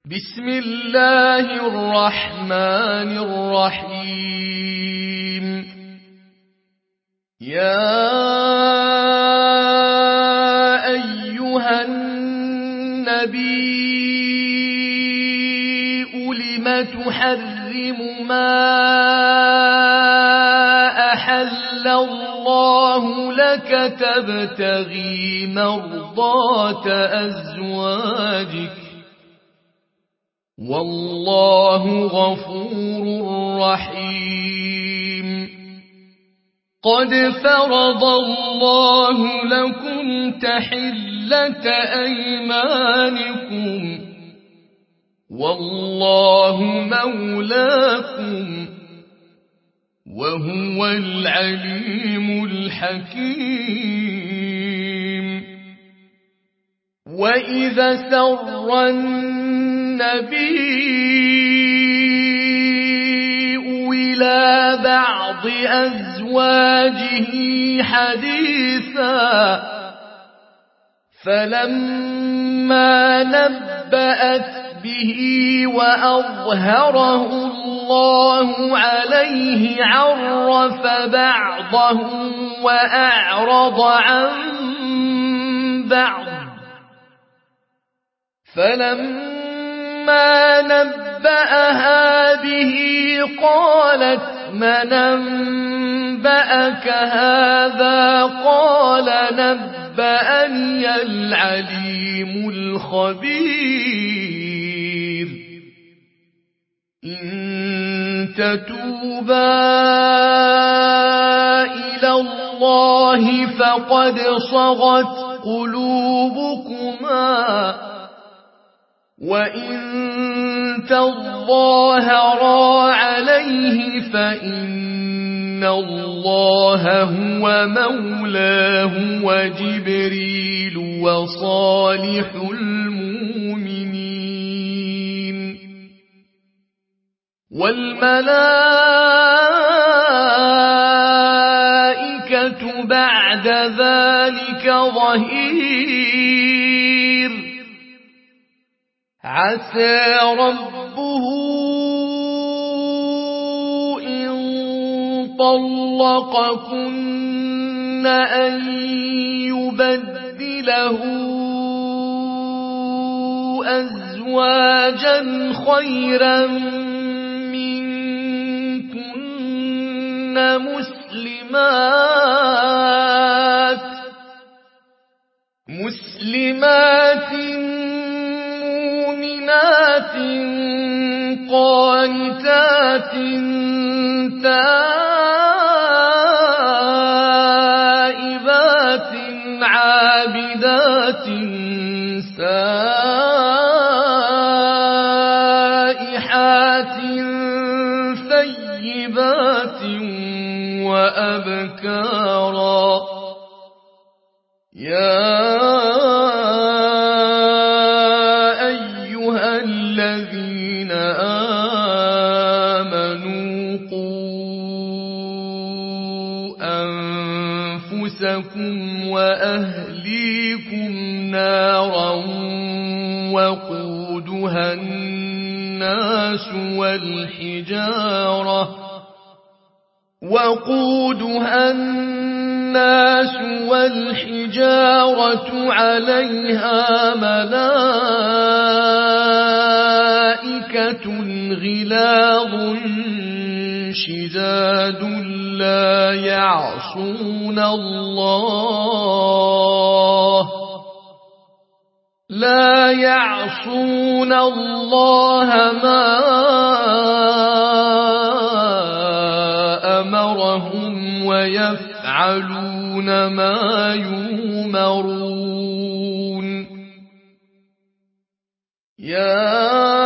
بسم الله الرحمن الرحيم. يا أيها النبي لم تحرم ما أحل الله لك تبتغي مرضات أزواجك والله غفور رحيم. قد فرض الله لكم تحلة أيمانكم والله مولاكم وهو العليم الحكيم. وإذا سر النبي إلى بعض أزواجه حديثا فلما نبأت به وأظهره الله عليه عرف بعضه وأعرض عن بعض. فلما نبأها به قالت من أنبأك هذا قال نبأني العليم الخبير. إن تتوبا إلى الله فقد صغت قلوبكما وإن تظاهرا عليه فإن الله هو مولاه وجبريل وصالح المؤمنين والملائكة بعد ذلك ظهير. عسى ربه إن طلقكن أن يبدله أزواجا خيرا منكن مسلمات مؤمنات قانتات تائبات عابدات سائحات ثيبات وأبكارا. يا أيها الذين آمنوا قوا أنفسكم وأهليكم نارا وقودها الناس والحجارة عليها ملائكة غلاظ شداد لا يعصون الله ما أمرهم ويفعلون ما يؤمرون. يا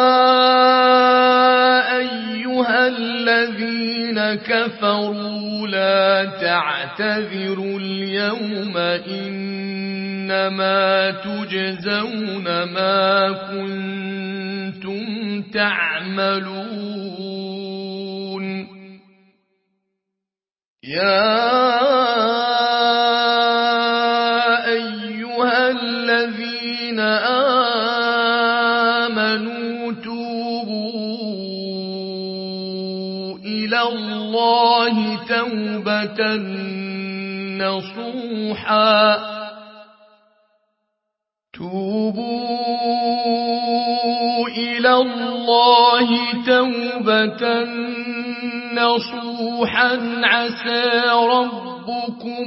أيها الذين كفروا لا تعتذروا اليوم إنما تجزون ما كنتم تعملون. يا أيها الذين آمنوا توبوا إلى الله توبة نصوحا توبوا إلى الله توبة نصوحا عسى ربكم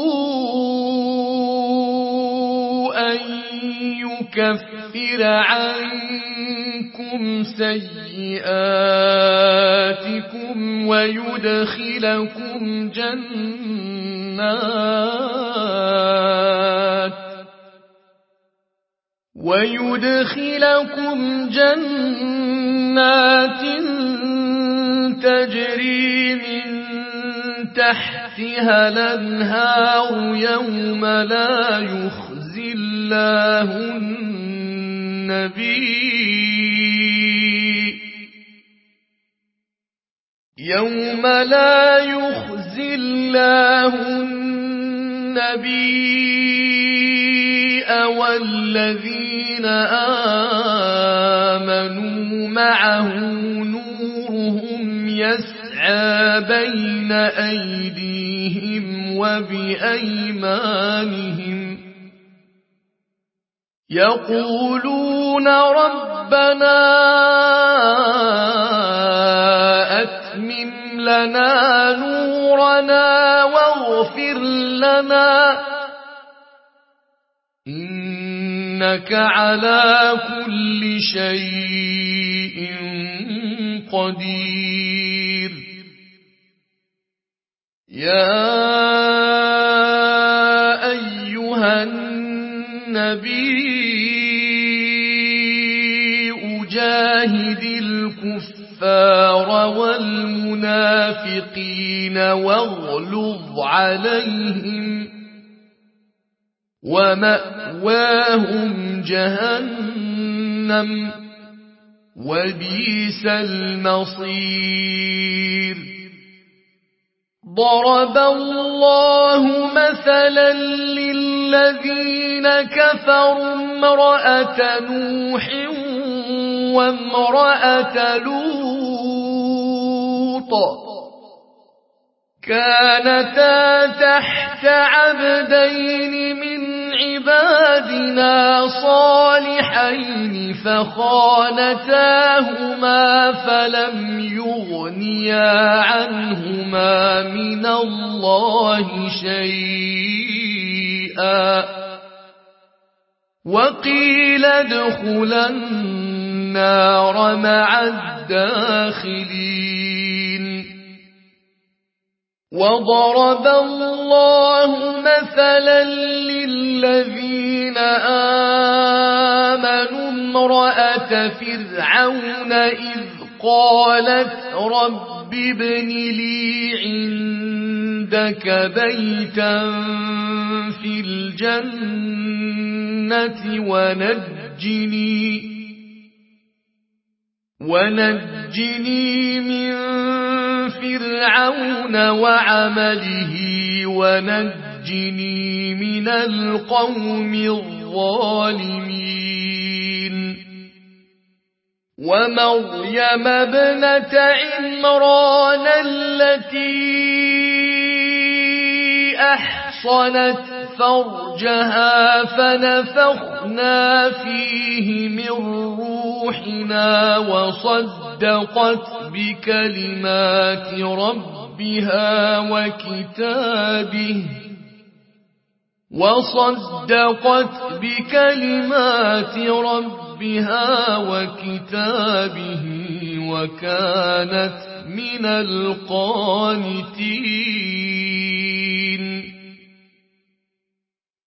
أن يكفر عنكم سيئاتكم ويدخلكم جنات تجري من تحتها الأنهار يوم لا يخزي الله النبي والذين آمنوا معه نورهم يسعى بين أيديهم وبأيمانهم يقولون ربنا أتمم لنا نورنا واغفر لنا إنك على كل شيء قدير يا أيها النبي جاهد الكفار والمنافقين واغلظ عليهم ومأواهم جهنم وبئس المصير ضرب الله مثلا للذين كفروا امرأة نوح وامرأة لوط كانتا تحت عبدين من عبادنا صالحين فخانتاهما فلم يغنيا عنهما من الله شيئا وقيل ادخلا النار مع الداخلين وضرب الله مثلا للذين آمنوا امرأة فرعون إذ قالت رب ابن لي عندك بيتا في الجنة ونجني من فرعون وعمله ونجني من القوم الظالمين ومريم ابنة عمران التي أحصنت فرجها فنفخنا فيه من روحنا وصدقت بكلمات ربها وكتابه وكانت من القانتين